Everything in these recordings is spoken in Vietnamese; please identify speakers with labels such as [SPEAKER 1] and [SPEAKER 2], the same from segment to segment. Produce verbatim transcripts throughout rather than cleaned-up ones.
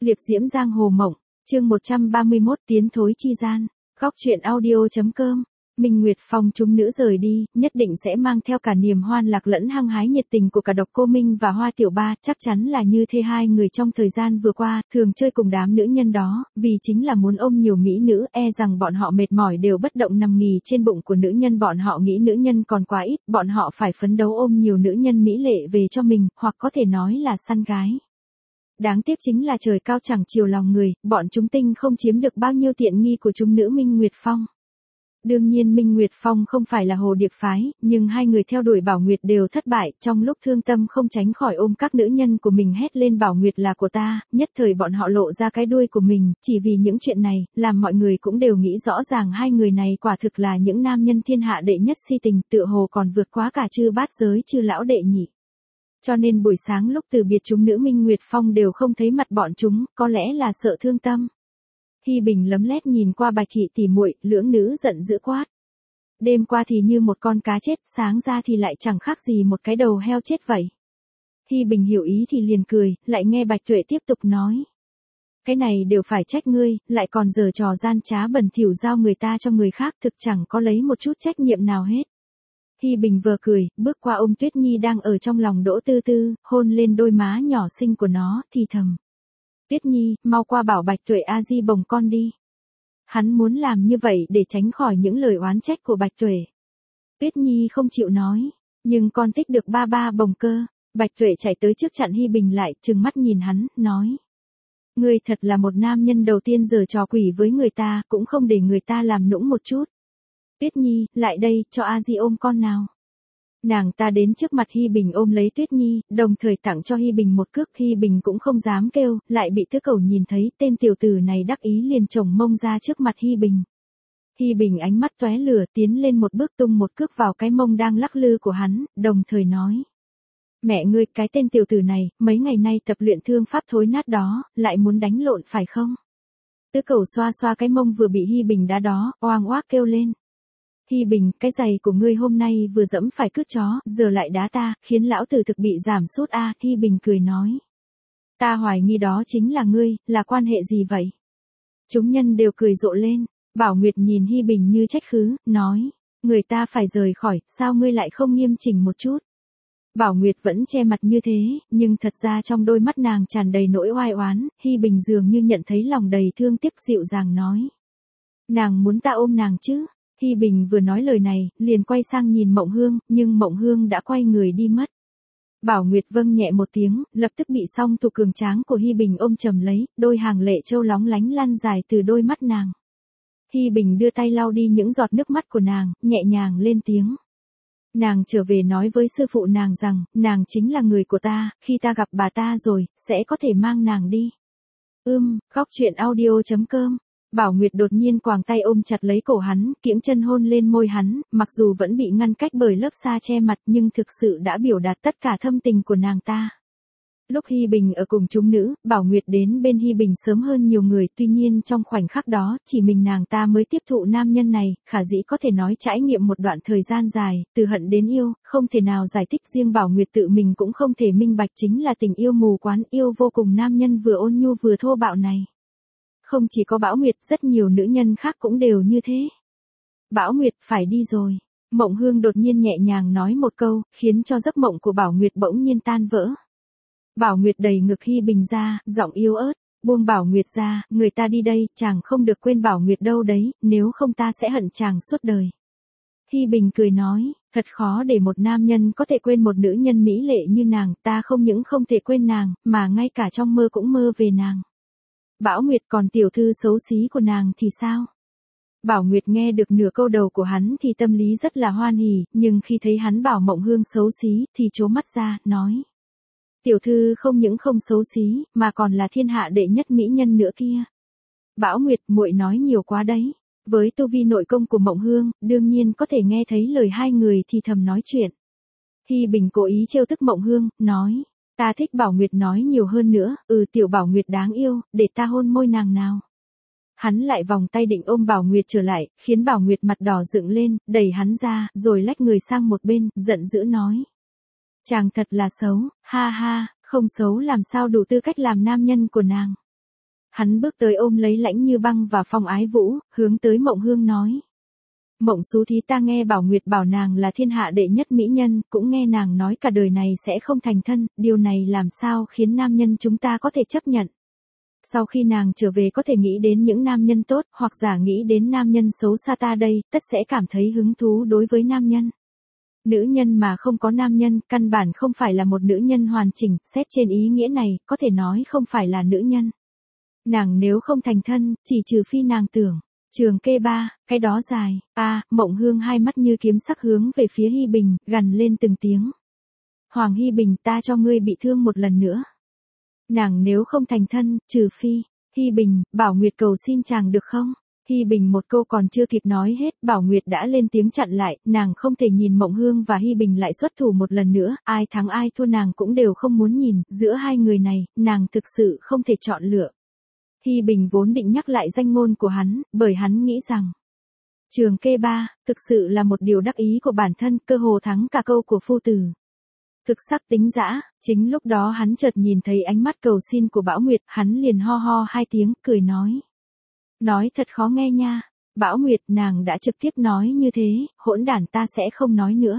[SPEAKER 1] Liệp diễm giang hồ mộng, chương một trăm ba mươi mốt tiến thối chi gian, góc truyện audio.com. Minh Nguyệt Phong chúng nữ rời đi, nhất định sẽ mang theo cả niềm hoan lạc lẫn hăng hái nhiệt tình của cả Độc Cô Minh và Hoa Tiểu Ba, chắc chắn là như thế hai người trong thời gian vừa qua, thường chơi cùng đám nữ nhân đó, vì chính là muốn ôm nhiều mỹ nữ, e rằng bọn họ mệt mỏi đều bất động nằm nghỉ trên bụng của nữ nhân, bọn họ nghĩ nữ nhân còn quá ít, bọn họ phải phấn đấu ôm nhiều nữ nhân mỹ lệ về cho mình, hoặc có thể nói là săn gái. Đáng tiếc chính là trời cao chẳng chiều lòng người, bọn chúng tinh không chiếm được bao nhiêu tiện nghi của chúng nữ Minh Nguyệt Phong. Đương nhiên Minh Nguyệt Phong không phải là hồ điệp phái, nhưng hai người theo đuổi Bảo Nguyệt đều thất bại, trong lúc thương tâm không tránh khỏi ôm các nữ nhân của mình hét lên Bảo Nguyệt là của ta, nhất thời bọn họ lộ ra cái đuôi của mình, chỉ vì những chuyện này, làm mọi người cũng đều nghĩ rõ ràng hai người này quả thực là những nam nhân thiên hạ đệ nhất si tình, tựa hồ còn vượt quá cả chư bát giới chư lão đệ nhị. Cho nên buổi sáng lúc từ biệt chúng nữ Minh Nguyệt Phong đều không thấy mặt bọn chúng, có lẽ là sợ thương tâm. Hi Bình lấm lét nhìn qua Bạch Thị tỉ muội, lưỡng nữ giận dữ quát. Đêm qua thì như một con cá chết, sáng ra thì lại chẳng khác gì một cái đầu heo chết vậy. Hi Bình hiểu ý thì liền cười, lại nghe Bạch Tuệ tiếp tục nói. Cái này đều phải trách ngươi, lại còn giở trò gian trá bẩn thỉu giao người ta cho người khác, thực chẳng có lấy một chút trách nhiệm nào hết. Hi Bình vừa cười, bước qua ôm Tuyết Nhi đang ở trong lòng Đỗ Tư Tư, hôn lên đôi má nhỏ xinh của nó, thì thầm. Tuyết Nhi, mau qua bảo Bạch Tuệ a di bồng con đi. Hắn muốn làm như vậy để tránh khỏi những lời oán trách của Bạch Tuệ. Tuyết Nhi không chịu nói, nhưng con thích được ba ba bồng cơ. Bạch Tuệ chạy tới trước chặn Hi Bình lại, trừng mắt nhìn hắn, nói. Ngươi thật là một nam nhân đầu tiên giở trò quỷ với người ta, cũng không để người ta làm nũng một chút. Tuyết Nhi, lại đây, cho a di ôm con nào. Nàng ta đến trước mặt Hi Bình ôm lấy Tuyết Nhi, đồng thời tặng cho Hi Bình một cước, Hi Bình cũng không dám kêu, lại bị Tứ Cẩu nhìn thấy, tên tiểu tử này đắc ý liền chồng mông ra trước mặt Hi Bình. Hi Bình ánh mắt tóe lửa, tiến lên một bước tung một cước vào cái mông đang lắc lư của hắn, đồng thời nói. Mẹ ngươi, cái tên tiểu tử này, mấy ngày nay tập luyện thương pháp thối nát đó, lại muốn đánh lộn phải không? Tứ Cẩu xoa xoa cái mông vừa bị Hi Bình đá đó, oang oác kêu lên. Hi Bình, cái giày của ngươi hôm nay vừa dẫm phải cướp chó, giờ lại đá ta, khiến lão tử thực bị giảm sút a. À, Hi Bình cười nói. Ta hoài nghi đó chính là ngươi, là quan hệ gì vậy? Chúng nhân đều cười rộ lên, Bảo Nguyệt nhìn Hi Bình như trách khứ, nói. Người ta phải rời khỏi, sao ngươi lại không nghiêm chỉnh một chút? Bảo Nguyệt vẫn che mặt như thế, nhưng thật ra trong đôi mắt nàng tràn đầy nỗi oai oán, Hi Bình dường như nhận thấy lòng đầy thương tiếc dịu dàng nói. Nàng muốn ta ôm nàng chứ? Hi Bình vừa nói lời này, liền quay sang nhìn Mộng Hương, nhưng Mộng Hương đã quay người đi mất. Bảo Nguyệt vâng nhẹ một tiếng, lập tức bị song thủ cường tráng của Hi Bình ôm chầm lấy, đôi hàng lệ châu lóng lánh lan dài từ đôi mắt nàng. Hi Bình đưa tay lau đi những giọt nước mắt của nàng, nhẹ nhàng lên tiếng. Nàng trở về nói với sư phụ nàng rằng, nàng chính là người của ta, khi ta gặp bà ta rồi, sẽ có thể mang nàng đi. Ưm, góc truyện audio.com. Bảo Nguyệt đột nhiên quàng tay ôm chặt lấy cổ hắn, kiễng chân hôn lên môi hắn, mặc dù vẫn bị ngăn cách bởi lớp sa che mặt nhưng thực sự đã biểu đạt tất cả thâm tình của nàng ta. Lúc Hi Bình ở cùng chúng nữ, Bảo Nguyệt đến bên Hi Bình sớm hơn nhiều người, tuy nhiên trong khoảnh khắc đó, chỉ mình nàng ta mới tiếp thụ nam nhân này, khả dĩ có thể nói trải nghiệm một đoạn thời gian dài, từ hận đến yêu, không thể nào giải thích, riêng Bảo Nguyệt tự mình cũng không thể minh bạch chính là tình yêu mù quáng, yêu vô cùng nam nhân vừa ôn nhu vừa thô bạo này. Không chỉ có Bảo Nguyệt, rất nhiều nữ nhân khác cũng đều như thế. Bảo Nguyệt, phải đi rồi. Mộng Hương đột nhiên nhẹ nhàng nói một câu, khiến cho giấc mộng của Bảo Nguyệt bỗng nhiên tan vỡ. Bảo Nguyệt đẩy ngực Hi Bình ra, giọng yếu ớt, buông Bảo Nguyệt ra, người ta đi đây, chàng không được quên Bảo Nguyệt đâu đấy, nếu không ta sẽ hận chàng suốt đời. Hi Bình cười nói, thật khó để một nam nhân có thể quên một nữ nhân mỹ lệ như nàng, ta không những không thể quên nàng, mà ngay cả trong mơ cũng mơ về nàng. Bảo Nguyệt, còn tiểu thư xấu xí của nàng thì sao? Bảo Nguyệt nghe được nửa câu đầu của hắn thì tâm lý rất là hoan hỉ, nhưng khi thấy hắn bảo Mộng Hương xấu xí thì trố mắt ra, nói. Tiểu thư không những không xấu xí, mà còn là thiên hạ đệ nhất mỹ nhân nữa kia. Bảo Nguyệt, muội nói nhiều quá đấy. Với tu vi nội công của Mộng Hương, đương nhiên có thể nghe thấy lời hai người thì thầm nói chuyện. Hi Bình cố ý trêu tức Mộng Hương, nói. Ta thích Bảo Nguyệt nói nhiều hơn nữa, ừ tiểu Bảo Nguyệt đáng yêu, để ta hôn môi nàng nào. Hắn lại vòng tay định ôm Bảo Nguyệt trở lại, khiến Bảo Nguyệt mặt đỏ dựng lên, đẩy hắn ra, rồi lách người sang một bên, giận dữ nói. Chàng thật là xấu, ha ha, không xấu làm sao đủ tư cách làm nam nhân của nàng. Hắn bước tới ôm lấy Lãnh Như Băng và Phong Ái Vũ, hướng tới Mộng Hương nói. Mộng xú thí, ta nghe Bảo Nguyệt bảo nàng là thiên hạ đệ nhất mỹ nhân, cũng nghe nàng nói cả đời này sẽ không thành thân, điều này làm sao khiến nam nhân chúng ta có thể chấp nhận. Sau khi nàng trở về có thể nghĩ đến những nam nhân tốt, hoặc giả nghĩ đến nam nhân xấu xa ta đây, tất sẽ cảm thấy hứng thú đối với nam nhân. Nữ nhân mà không có nam nhân, căn bản không phải là một nữ nhân hoàn chỉnh, xét trên ý nghĩa này, có thể nói không phải là nữ nhân. Nàng nếu không thành thân, chỉ trừ phi nàng tưởng. Trường kê ba, cái đó dài, a à, Mộng Hương hai mắt như kiếm sắc hướng về phía Hi Bình, gằn lên từng tiếng. Hoàng Hi Bình, ta cho ngươi bị thương một lần nữa. Nàng nếu không thành thân, trừ phi, Hi Bình, Bảo Nguyệt cầu xin chàng được không? Hi Bình một câu còn chưa kịp nói hết, Bảo Nguyệt đã lên tiếng chặn lại, nàng không thể nhìn Mộng Hương và Hi Bình lại xuất thủ một lần nữa, ai thắng ai thua nàng cũng đều không muốn nhìn, giữa hai người này, nàng thực sự không thể chọn lựa. Hi Bình vốn định nhắc lại danh ngôn của hắn, bởi hắn nghĩ rằng trường kê ba, thực sự là một điều đắc ý của bản thân, cơ hồ thắng cả câu của phu tử. Thực sắc tính dã, chính lúc đó hắn chợt nhìn thấy ánh mắt cầu xin của Bảo Nguyệt, hắn liền ho ho hai tiếng, cười nói. Nói thật khó nghe nha, Bảo Nguyệt, nàng đã trực tiếp nói như thế, hỗn đản, ta sẽ không nói nữa.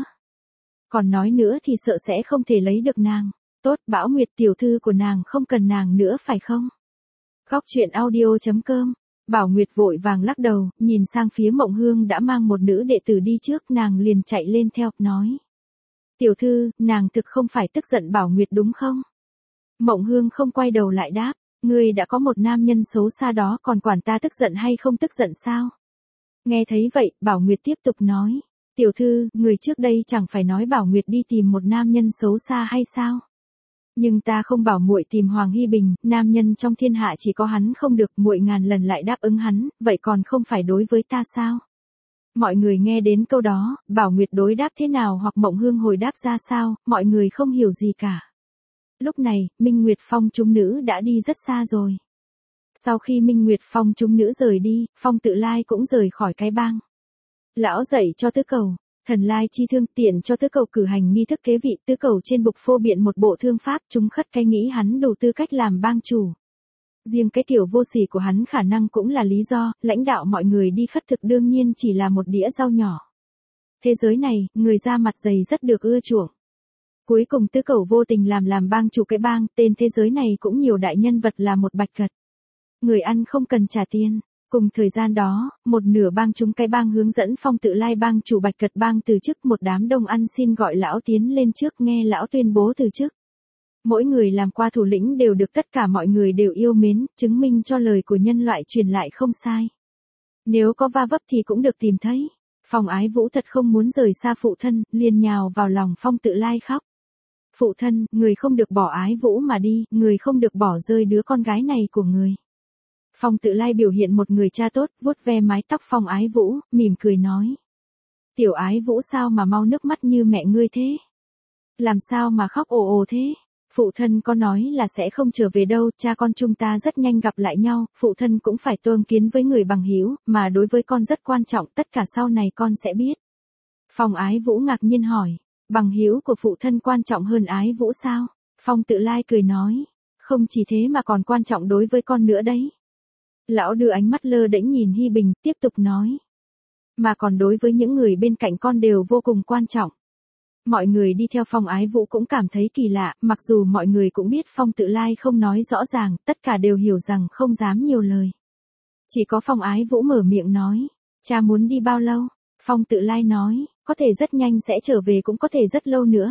[SPEAKER 1] Còn nói nữa thì sợ sẽ không thể lấy được nàng. Tốt, Bảo Nguyệt, tiểu thư của nàng không cần nàng nữa phải không? Góc truyện audio chấm com. Bảo Nguyệt vội vàng lắc đầu, nhìn sang phía Mộng Hương đã mang một nữ đệ tử đi trước, nàng liền chạy lên theo, nói. Tiểu thư, nàng thực không phải tức giận Bảo Nguyệt đúng không? Mộng Hương không quay đầu lại đáp, ngươi đã có một nam nhân xấu xa đó, còn quản ta tức giận hay không tức giận sao? Nghe thấy vậy, Bảo Nguyệt tiếp tục nói, tiểu thư, người trước đây chẳng phải nói Bảo Nguyệt đi tìm một nam nhân xấu xa hay sao? Nhưng ta không bảo muội tìm Hoàng Hi Bình, nam nhân trong thiên hạ chỉ có hắn không được, muội ngàn lần lại đáp ứng hắn, vậy còn không phải đối với ta sao? Mọi người nghe đến câu đó, Bảo Nguyệt đối đáp thế nào hoặc Mộng Hương hồi đáp ra sao, mọi người không hiểu gì cả. Lúc này, Minh Nguyệt Phong chúng nữ đã đi rất xa rồi. Sau khi Minh Nguyệt Phong chúng nữ rời đi, Phong Tự Lai cũng rời khỏi cái bang. Lão dạy cho Tứ Cầu, thần lai chi thương, tiện cho Tứ Cầu cử hành nghi thức kế vị. Tứ Cầu trên bục phô biện một bộ thương pháp, chúng khất cái nghĩ hắn đủ tư cách làm bang chủ. Riêng cái kiểu vô sỉ của hắn khả năng cũng là lý do, lãnh đạo mọi người đi khất thực đương nhiên chỉ là một đĩa rau nhỏ. Thế giới này, người da mặt dày rất được ưa chuộng. Cuối cùng Tứ Cầu vô tình làm làm bang chủ cái bang, tên thế giới này cũng nhiều đại nhân vật là một bạch cật. Người ăn không cần trả tiền. Cùng thời gian đó, một nửa bang chúng cái bang hướng dẫn Phong Tự Lai bang chủ bạch cật bang từ chức, một đám đông ăn xin gọi lão tiến lên trước nghe lão tuyên bố từ chức. Mỗi người làm qua thủ lĩnh đều được tất cả mọi người đều yêu mến, chứng minh cho lời của nhân loại truyền lại không sai. Nếu có va vấp thì cũng được tìm thấy. Phong Ái Vũ thật không muốn rời xa phụ thân, liền nhào vào lòng Phong Tự Lai khóc. Phụ thân, người không được bỏ Ái Vũ mà đi, người không được bỏ rơi đứa con gái này của người. Phong Tự Lai biểu hiện một người cha tốt, vuốt ve mái tóc Phong Ái Vũ, mỉm cười nói. Tiểu Ái Vũ sao mà mau nước mắt như mẹ ngươi thế? Làm sao mà khóc ồ ồ thế? Phụ thân có nói là sẽ không trở về đâu, cha con chúng ta rất nhanh gặp lại nhau, phụ thân cũng phải tương kiến với người bằng hữu, mà đối với con rất quan trọng, tất cả sau này con sẽ biết. Phong Ái Vũ ngạc nhiên hỏi, bằng hữu của phụ thân quan trọng hơn Ái Vũ sao? Phong Tự Lai cười nói, không chỉ thế mà còn quan trọng đối với con nữa đấy. Lão đưa ánh mắt lơ đễnh nhìn Hi Bình, tiếp tục nói. Mà còn đối với những người bên cạnh con đều vô cùng quan trọng. Mọi người đi theo Phong Ái Vũ cũng cảm thấy kỳ lạ, mặc dù mọi người cũng biết Phong Tự Lai không nói rõ ràng, tất cả đều hiểu rằng không dám nhiều lời. Chỉ có Phong Ái Vũ mở miệng nói, cha muốn đi bao lâu? Phong Tự Lai nói, có thể rất nhanh sẽ trở về cũng có thể rất lâu nữa.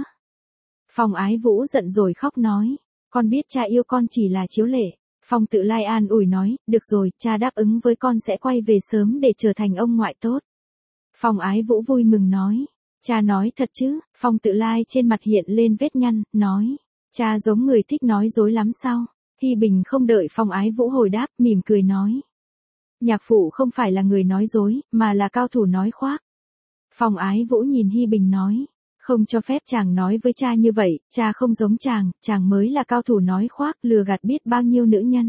[SPEAKER 1] Phong Ái Vũ giận rồi khóc nói, con biết cha yêu con chỉ là chiếu lệ. Phong Tự Lai an ủi nói, được rồi, cha đáp ứng với con sẽ quay về sớm để trở thành ông ngoại tốt. Phong Ái Vũ vui mừng nói, cha nói thật chứ? Phong Tự Lai trên mặt hiện lên vết nhăn, nói, cha giống người thích nói dối lắm sao? Hi Bình không đợi Phong Ái Vũ hồi đáp, mỉm cười nói, nhạc phụ không phải là người nói dối, mà là cao thủ nói khoác. Phong Ái Vũ nhìn Hi Bình nói, không cho phép chàng nói với cha như vậy, cha không giống chàng, chàng mới là cao thủ nói khoác, lừa gạt biết bao nhiêu nữ nhân.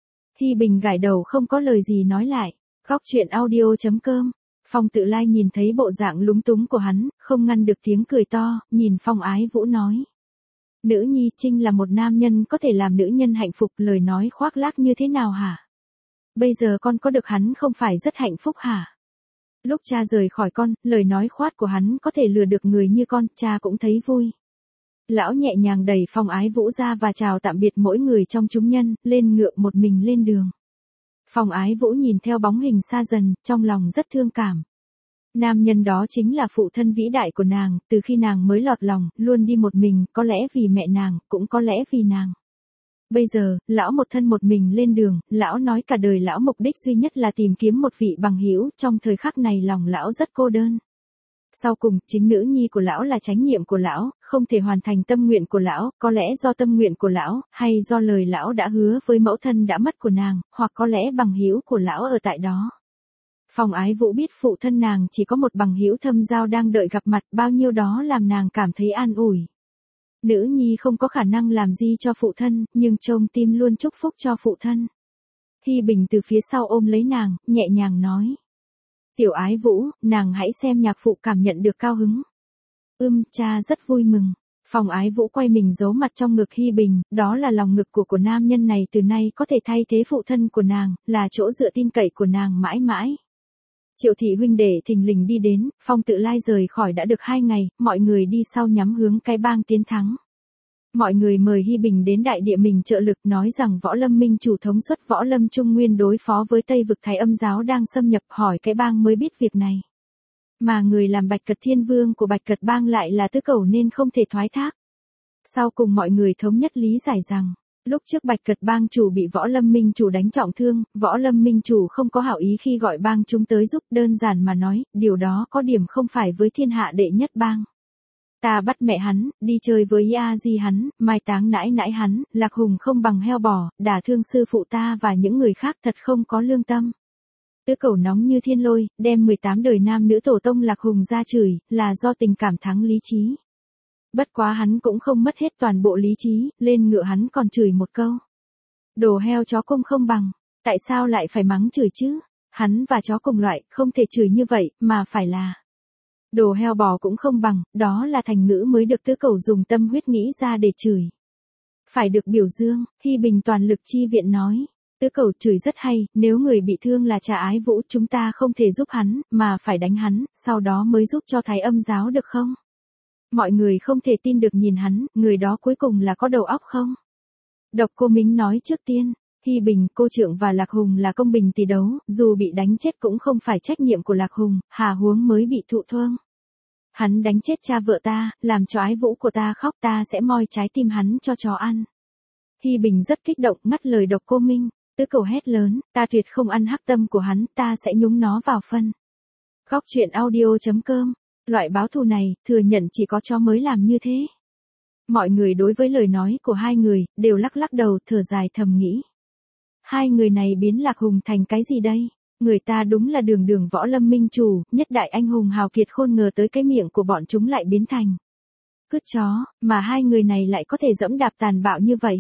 [SPEAKER 1] Hi Bình gãi đầu không có lời gì nói lại. Góc truyện audio chấm com. Phong Tự Lai nhìn thấy bộ dạng lúng túng của hắn, không ngăn được tiếng cười to, nhìn Phong Ái Vũ nói. Nữ nhi Trinh là một nam nhân có thể làm nữ nhân hạnh phúc, lời nói khoác lác như thế nào hả? Bây giờ con có được hắn không phải rất hạnh phúc hả? Lúc cha rời khỏi con, lời nói khoát của hắn có thể lừa được người như con, cha cũng thấy vui. Lão nhẹ nhàng đẩy Phong Ái Vũ ra và chào tạm biệt mỗi người trong chúng nhân, lên ngựa một mình lên đường. Phong Ái Vũ nhìn theo bóng hình xa dần, trong lòng rất thương cảm. Nam nhân đó chính là phụ thân vĩ đại của nàng, từ khi nàng mới lọt lòng, luôn đi một mình, có lẽ vì mẹ nàng, cũng có lẽ vì nàng. Bây giờ, lão một thân một mình lên đường, lão nói cả đời lão mục đích duy nhất là tìm kiếm một vị bằng hữu, trong thời khắc này lòng lão rất cô đơn. Sau cùng, chính nữ nhi của lão là chánh nhiệm của lão, không thể hoàn thành tâm nguyện của lão, có lẽ do tâm nguyện của lão, hay do lời lão đã hứa với mẫu thân đã mất của nàng, hoặc có lẽ bằng hữu của lão ở tại đó. Phong Ái Vũ biết phụ thân nàng chỉ có một bằng hữu thâm giao đang đợi gặp mặt, bao nhiêu đó làm nàng cảm thấy an ủi. Nữ nhi không có khả năng làm gì cho phụ thân, nhưng trong tim luôn chúc phúc cho phụ thân. Hi Bình từ phía sau ôm lấy nàng, nhẹ nhàng nói. Tiểu Ái Vũ, nàng hãy xem nhạc phụ cảm nhận được cao hứng. Ưm, cha rất vui mừng. Phong Ái Vũ quay mình giấu mặt trong ngực Hi Bình, đó là lòng ngực của của nam nhân này từ nay có thể thay thế phụ thân của nàng, là chỗ dựa tin cậy của nàng mãi mãi. Triệu thị huynh đệ thình lình đi đến, Phong Tự Lai rời khỏi đã được hai ngày, mọi người đi sau nhắm hướng cái bang tiến thắng. Mọi người mời Hi Bình đến đại địa mình trợ lực, nói rằng Võ Lâm Minh chủ thống suất Võ Lâm Trung Nguyên đối phó với Tây vực Thái Âm giáo đang xâm nhập, hỏi cái bang mới biết việc này. Mà người làm Bạch Cật Thiên Vương của Bạch Cật bang lại là Tứ Cẩu nên không thể thoái thác. Sau cùng mọi người thống nhất lý giải rằng, lúc trước Bạch Cật bang chủ bị Võ Lâm Minh chủ đánh trọng thương, Võ Lâm Minh chủ không có hảo ý khi gọi bang chúng tới giúp, đơn giản mà nói, điều đó có điểm không phải với thiên hạ đệ nhất bang. Ta bắt mẹ hắn, đi chơi với A Di hắn, mai táng nãi nãi hắn, Lạc Hùng không bằng heo bò, đả thương sư phụ ta và những người khác, thật không có lương tâm. Tứ Cẩu nóng như thiên lôi, đem mười tám đời nam nữ tổ tông Lạc Hùng ra chửi, là do tình cảm thắng lý trí. Bất quá hắn cũng không mất hết toàn bộ lý trí, lên ngựa hắn còn chửi một câu. Đồ heo chó cung không bằng, tại sao lại phải mắng chửi chứ? Hắn và chó cùng loại, không thể chửi như vậy, mà phải là đồ heo bò cũng không bằng, đó là thành ngữ mới được Tứ Cẩu dùng tâm huyết nghĩ ra để chửi. Phải được biểu dương, Hi Bình toàn lực chi viện nói. Tứ Cẩu chửi rất hay, nếu người bị thương là cha Ái Vũ chúng ta không thể giúp hắn, mà phải đánh hắn, sau đó mới giúp cho Thái Âm giáo được không? Mọi người không thể tin được nhìn hắn, người đó cuối cùng là có đầu óc không? Độc Cô Mính nói trước tiên, Hi Bình, Cô Trượng và Lạc Hùng là công bình tỷ đấu, dù bị đánh chết cũng không phải trách nhiệm của Lạc Hùng, hà huống mới bị thụ thương. Hắn đánh chết cha vợ ta, làm cho Ái Vũ của ta khóc, ta sẽ moi trái tim hắn cho chó ăn. Hi Bình rất kích động, ngắt lời Độc Cô Minh. Tứ Cẩu hét lớn, ta tuyệt không ăn hắc tâm của hắn, ta sẽ nhúng nó vào phân. Góc truyện audio chấm com. Loại báo thù này, thừa nhận chỉ có chó mới làm như thế. Mọi người đối với lời nói của hai người, đều lắc lắc đầu, thở dài thầm nghĩ. Hai người này biến Lạc Hùng thành cái gì đây? Người ta đúng là đường đường Võ Lâm Minh chủ, nhất đại anh hùng hào kiệt, khôn ngờ tới cái miệng của bọn chúng lại biến thành cứt chó, mà hai người này lại có thể dẫm đạp tàn bạo như vậy.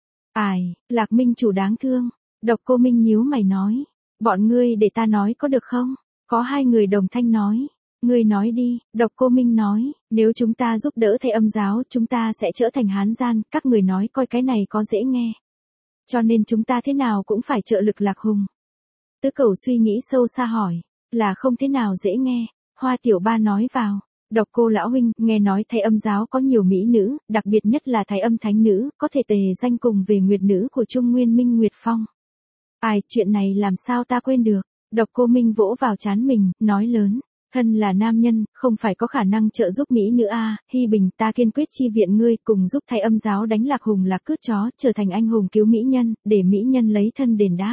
[SPEAKER 1] Ai, Lạc Minh chủ đáng thương. Độc Cô Minh nhíu mày nói. Bọn ngươi để ta nói có được không? Có hai người đồng thanh nói. Ngươi nói đi, Độc Cô Minh nói, nếu chúng ta giúp đỡ Thái Âm giáo, chúng ta sẽ trở thành hán gian, các người nói coi cái này có dễ nghe. Cho nên chúng ta thế nào cũng phải trợ lực Lạc Hùng. Tứ Cẩu suy nghĩ sâu xa hỏi, là không thế nào dễ nghe, Hoa Tiểu Ba nói vào. Độc Cô lão huynh, nghe nói Thái Âm giáo có nhiều mỹ nữ, đặc biệt nhất là Thái Âm thánh nữ, có thể tề danh cùng về nguyệt nữ của Trung Nguyên Minh Nguyệt Phong. Ai, chuyện này làm sao ta quên được? Độc Cô Minh vỗ vào trán mình, nói lớn. Thân là nam nhân, không phải có khả năng trợ giúp mỹ nữ a, à, Hi Bình, ta kiên quyết chi viện ngươi, cùng giúp Thái Âm giáo đánh Lạc Hùng là cướp chó, trở thành anh hùng cứu mỹ nhân, để mỹ nhân lấy thân đền đáp.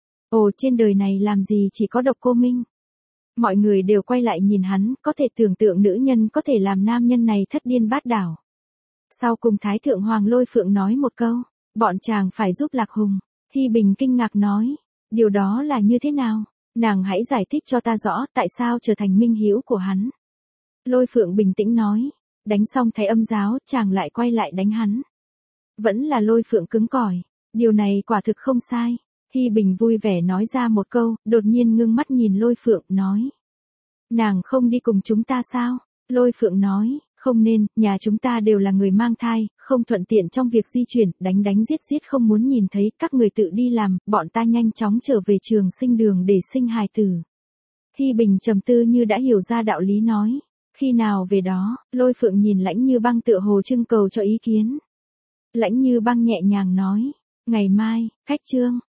[SPEAKER 1] Ồ, trên đời này làm gì chỉ có Độc Cô Minh. Mọi người đều quay lại nhìn hắn, có thể tưởng tượng nữ nhân có thể làm nam nhân này thất điên bát đảo. Sau cùng Thái Thượng Hoàng Lôi Phượng nói một câu, bọn chàng phải giúp Lạc Hùng. Hi Bình kinh ngạc nói, điều đó là như thế nào? Nàng hãy giải thích cho ta rõ tại sao trở thành minh hữu của hắn. Lôi Phượng bình tĩnh nói, đánh xong Thái Âm giáo, chàng lại quay lại đánh hắn. Vẫn là Lôi Phượng cứng cỏi, điều này quả thực không sai. Hi Bình vui vẻ nói ra một câu, đột nhiên ngưng mắt nhìn Lôi Phượng, nói. Nàng không đi cùng chúng ta sao? Lôi Phượng nói, Không nên, nhà chúng ta đều là người mang thai, không thuận tiện trong việc di chuyển, đánh đánh giết giết không muốn nhìn thấy, các người tự đi làm, bọn ta nhanh chóng trở về trường sinh đường để sinh hài tử. Hy Bình trầm tư như đã hiểu ra đạo lý nói. Khi nào về đó, Lôi Phượng nhìn Lãnh Như Băng tựa hồ trưng cầu cho ý kiến. Lãnh Như Băng nhẹ nhàng nói, ngày mai, cách Trương.